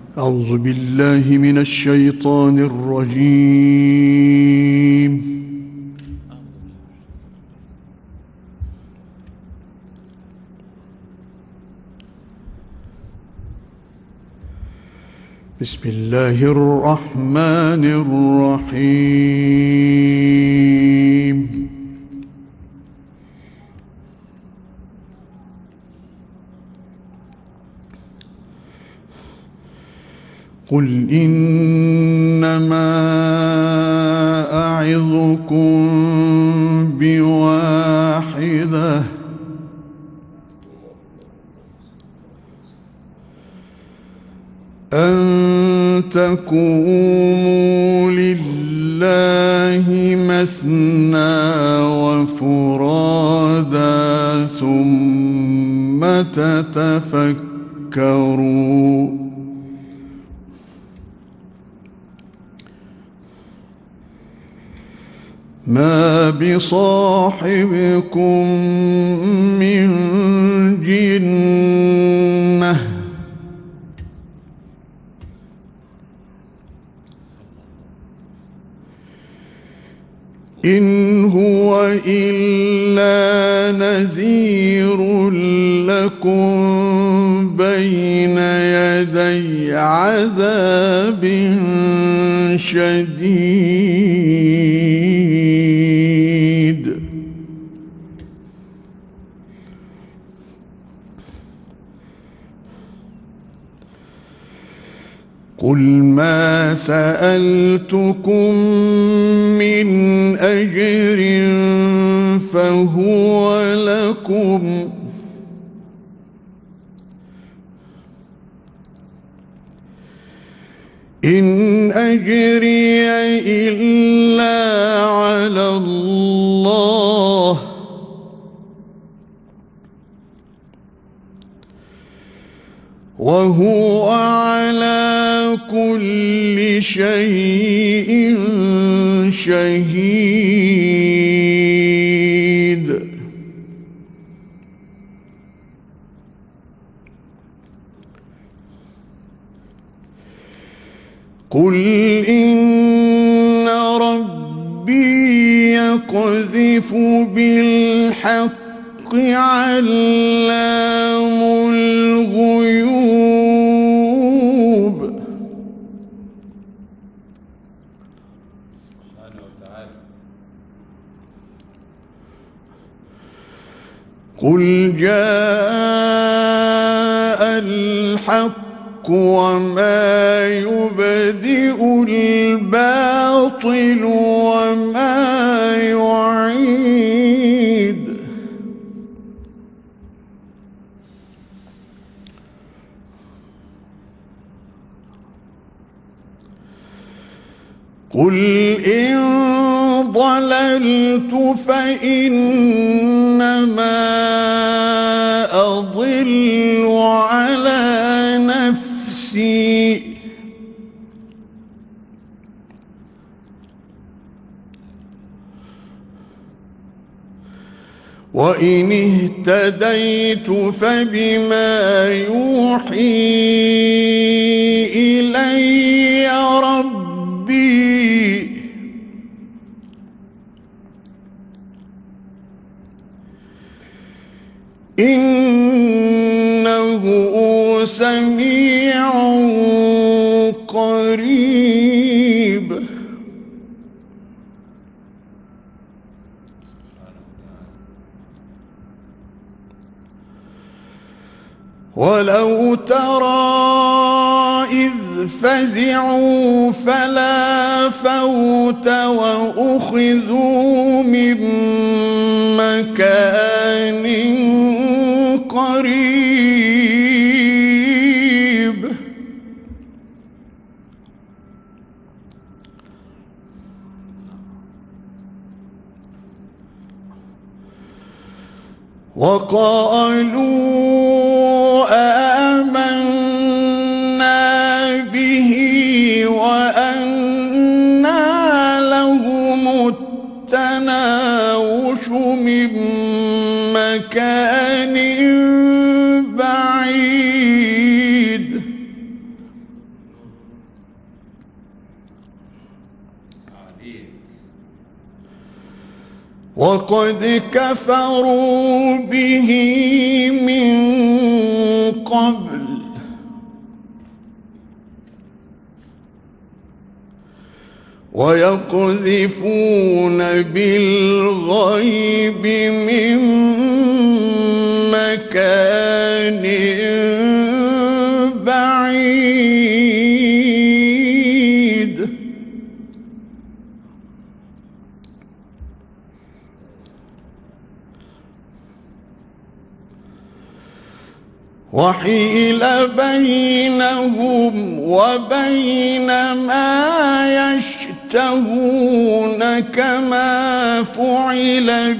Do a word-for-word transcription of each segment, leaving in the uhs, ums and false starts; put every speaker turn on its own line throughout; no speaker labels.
أعوذ بالله من الشيطان الرجيم. بسم الله الرحمن الرحيم. قل إنما أعظكم بواحدة أن تقوموا لله مثنى وفرادا ثم تتفكروا ما بصاحبكم من جنة إن هو إلا نذير لكم بين يدي عذاب شديد. قل ما سألتكم من أجر فهو لكم إن أجري إلا على الله وهو على كل شيء شهيد. قل إن ربي يقذف بالحق علام الغيوب. قل جاء الحق وما يبدئ الباطل وما يعيد. قل إن ضللت فإنما أضل على نفسي وإن اهتديت فبما يوحي إلي ربي إنه سميع قريب. ولو ترى إذ فزعوا فلا فوت وأخذوا من مكان قريب. وقالوا آمنا به وأنى لهم التناوش من مكان بعيد. وقد كفروا به من قبل ويقذفون بالغيب من مكان بعيد وحيل بينهم وبين ما يشتهون كما فعل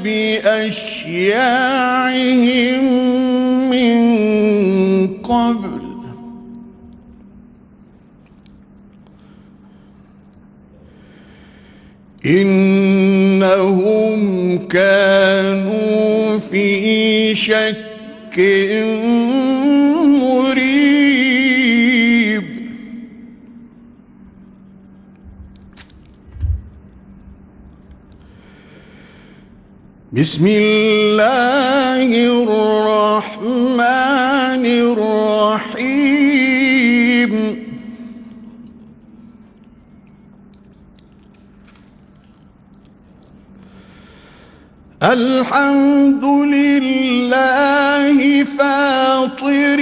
بأشياعهم من قبل إنهم كانوا في شك مريب بسم الله الرحمن الرحيم الحمد لله فاطر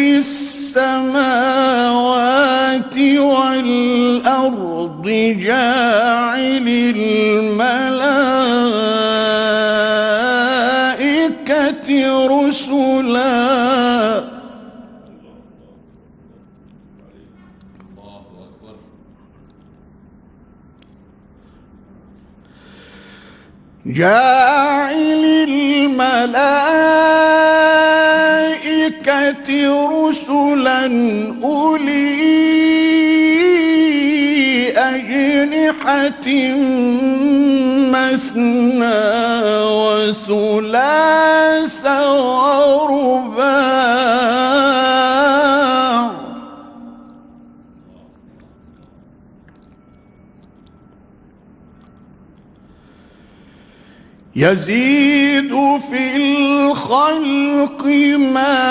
السماوات والأرض جاعل الملائكة رسلا جاعل الملائكة رسلا أولي أجنحة مثنى وثلاث ورباع يزيد في الخلق ما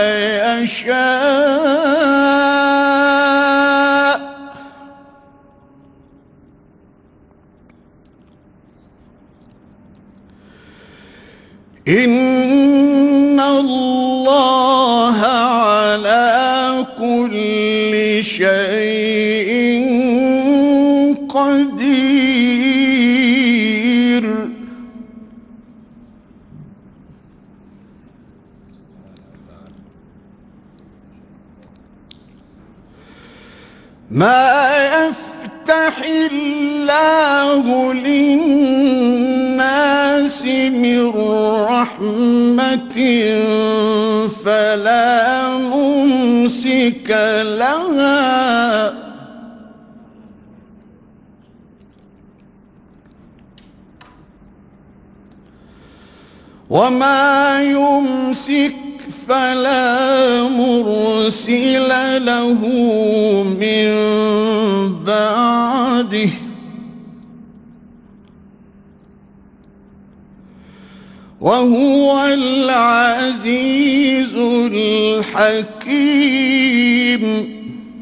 يشاء إن الله على كل شيء قدير ما يفتح الله للناس من رحمة فلا ممسك لها وما يمسك فلا مرسل له من بعده وهو العزيز الحكيم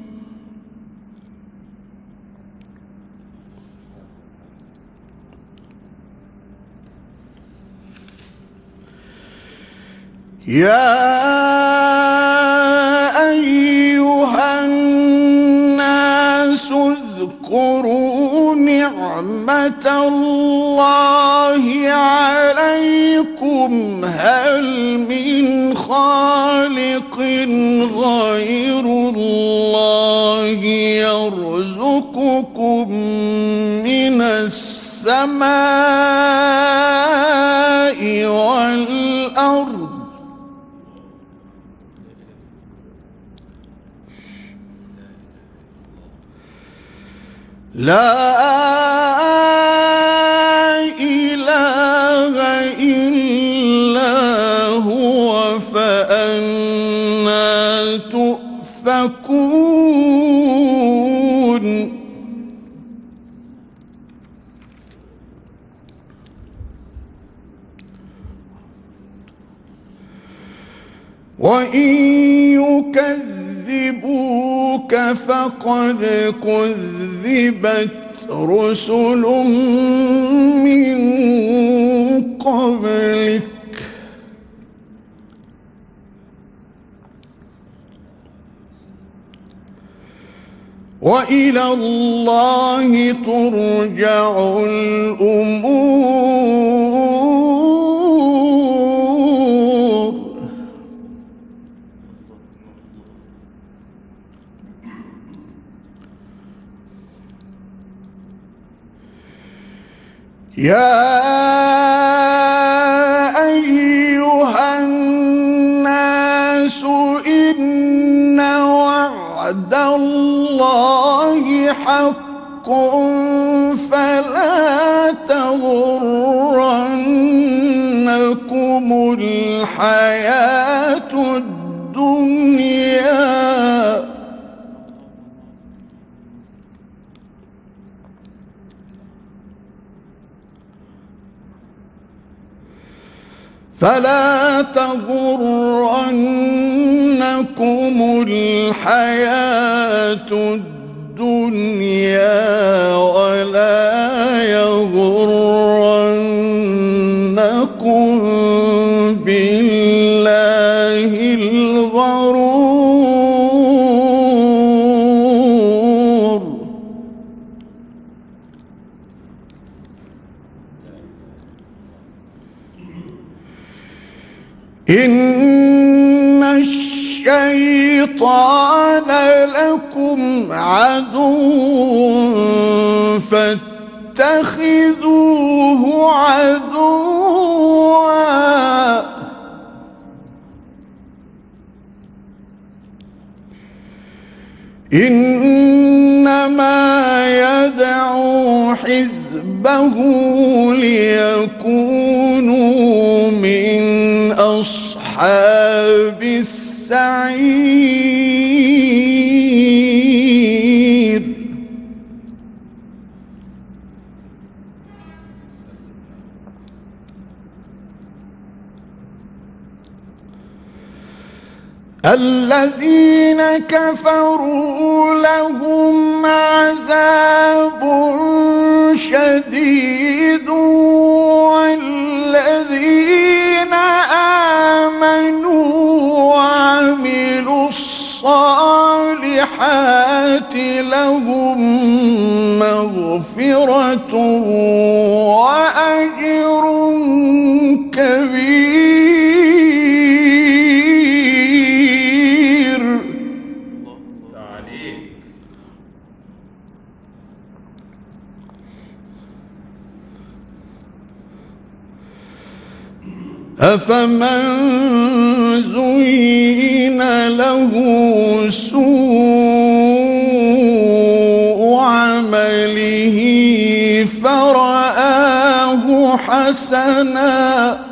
يا أيها الناس اذكروا نعمة الله عليكم هل من خالق غير الله يرزقكم من السماء والأرض لا إله إلا هو فأنى تؤفكون. وإن يكذبوك فقد كذبت رسل من قبلك وإلى الله ترجع الأمور. يا أيها الناس إن وعد الله حق فلا تغرنكم الحياة الدنيا فلا تغرنكم الحياة الدنيا ولا يغرنكم بالله الغرور. إن الشيطان لكم عدو فاتخذوه عدوا إنما يدعو حزبه ليكونوا من أصحاب السعير. الذين كفروا لهم عذاب شديد والذين آمنوا وعملوا الصالحات لهم مغفرة وأجر كبير. أفمن زين له سوء عمله فرآه حسنا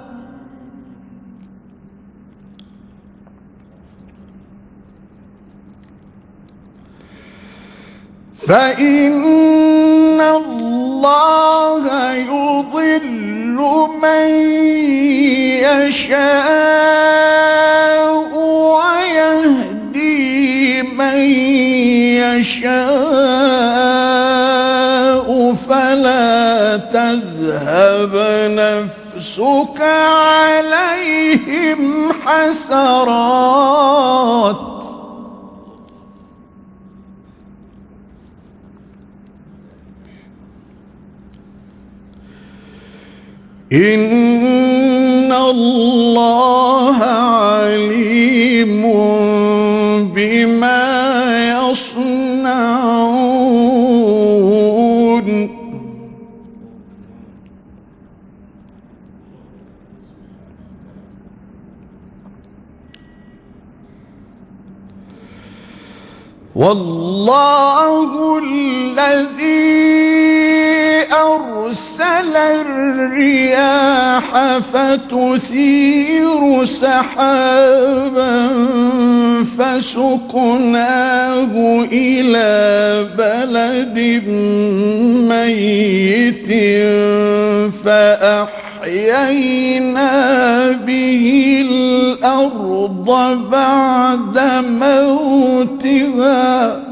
فإن الله يضل من يشاء ويهدي من يشاء فلا تذهب نفسك عليهم حسرات إن الله عليم بما يصنعون. والله الذي أرسل الرياح فتثير سحابا فسقناه إلى بلد ميت فأحيينا به الأرض بعد موتها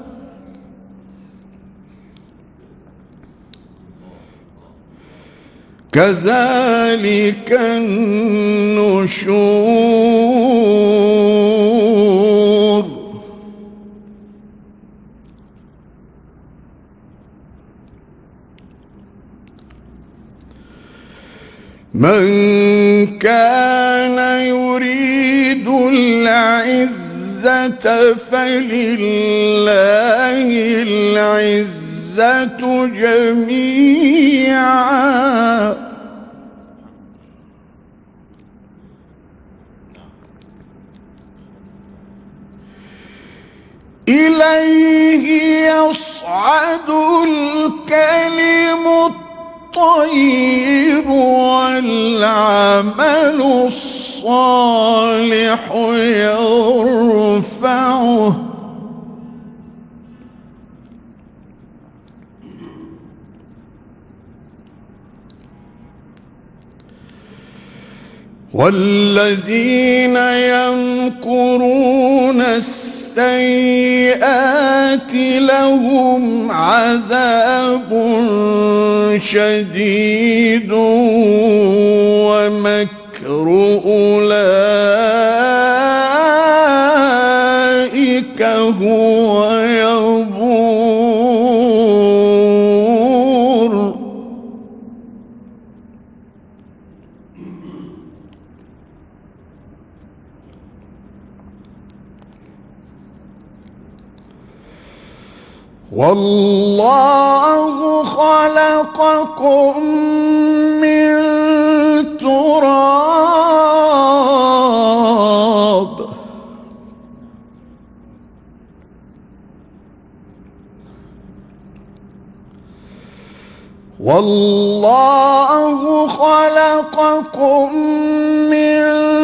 كذلك النشور من كان يريد العزة فلله العزة جميعا إليه يصعد الكلم الطيب والعمل الصالح يرفعه والذين يمكرون السيئات لهم عذاب شديد ومكر أولئك هو يبور والله خلقكم من تراب والله خلقكم من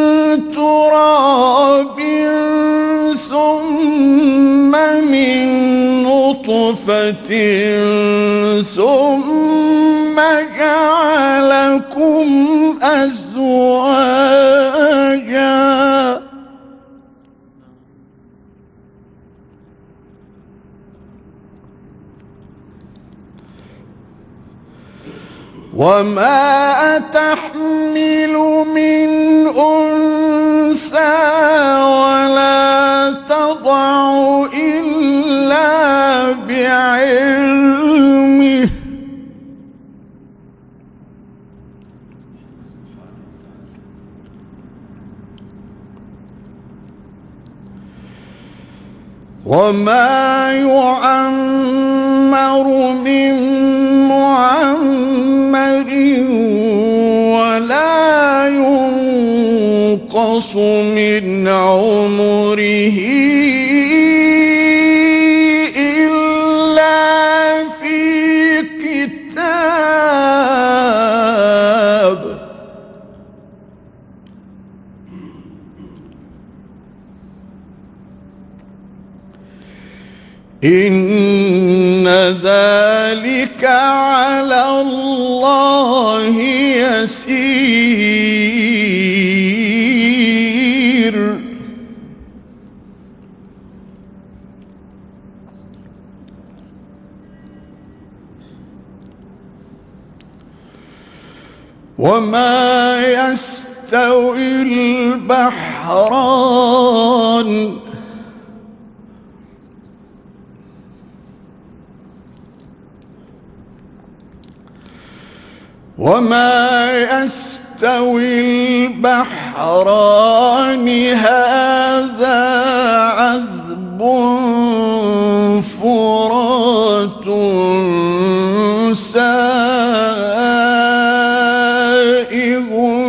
تراب ثم من نطفة ثم جعلكم أزواجا وما تحمل من أنثى ولا تضع إلا بعلمه وما يعمر من معمر ولا ينقص من عمره إلا في كتاب إن ذلك على الله يسير وما يستوي البحران وما يستوي البحران هذا عذب فرات سائغ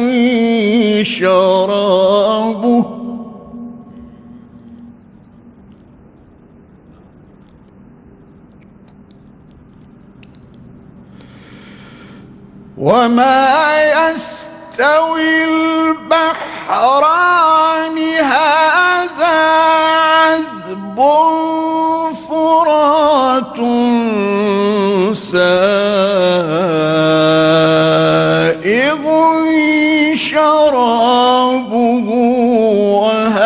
شرابه وما يستوي البحران هذا عذب فرات سائغ شرابه وهذا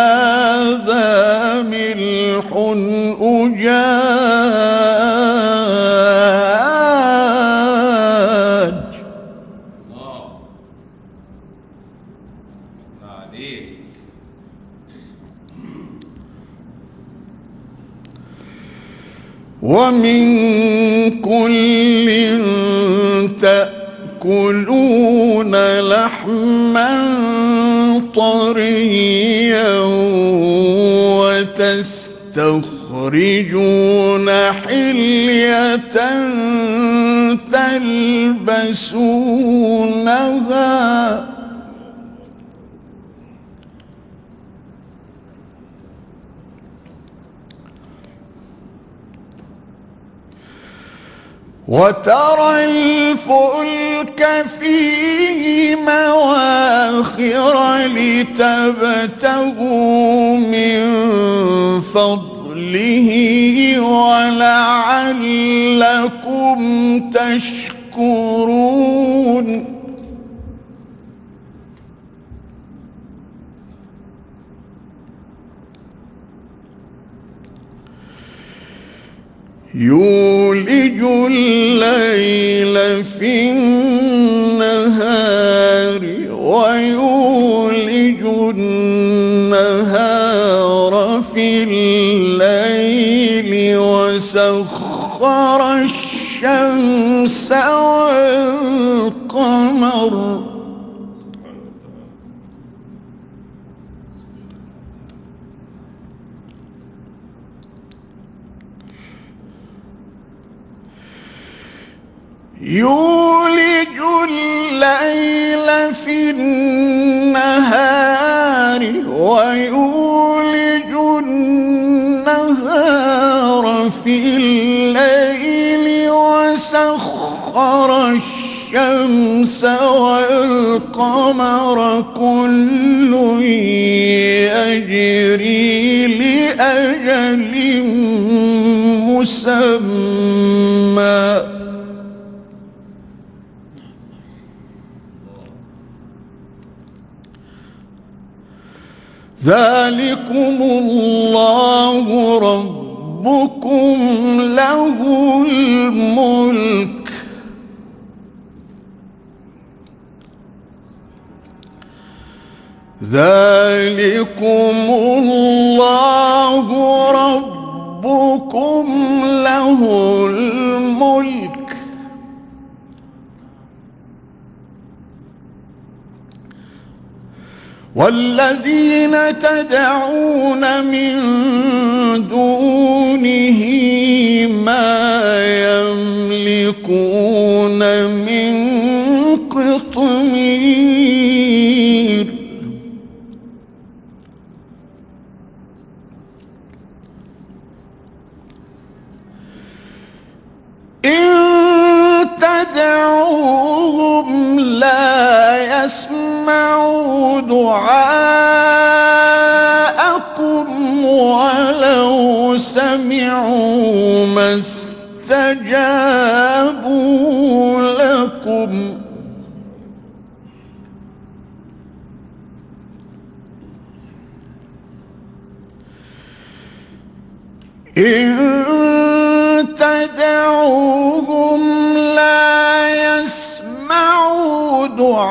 الله عليك.
ومن كل تأكلون لحما طريا وتستخرجون حلية تلبسونها وترى الفلك فيه مواخر لتبتغوا من فضله ولعلكم تشكرون يولج الليل في النهار ويولج النهار في الليل وسخر الشمس والقمر يولج الليل في النهار ويولج النهار في الليل وسخر الشمس والقمر كل يجري لأجل مسمى ذلكم الله ربكم له الملك ذلكم الله ربكم له الملك والذين تدعون من دونه ما يملكون من قطمير إن تدعوهم لا يسمعوا دعاءكم ولو سمعوا ما استجابوا لكم إن تدعوهم لا يسمعوا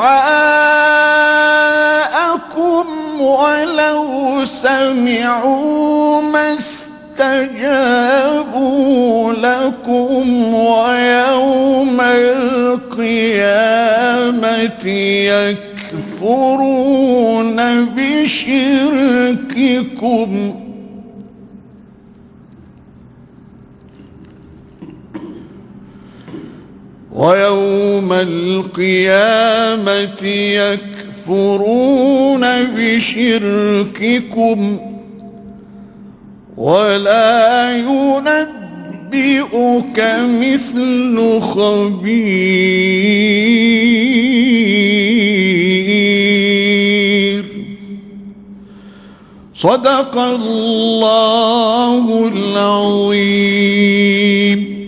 دعاءكم ولو سمعوا ما استجابوا لكم ويوم القيامة يكفرون بشرككم ويوم القيامة يكفرون بشرككم ولا ينبئك مثل خبير صدق الله العظيم.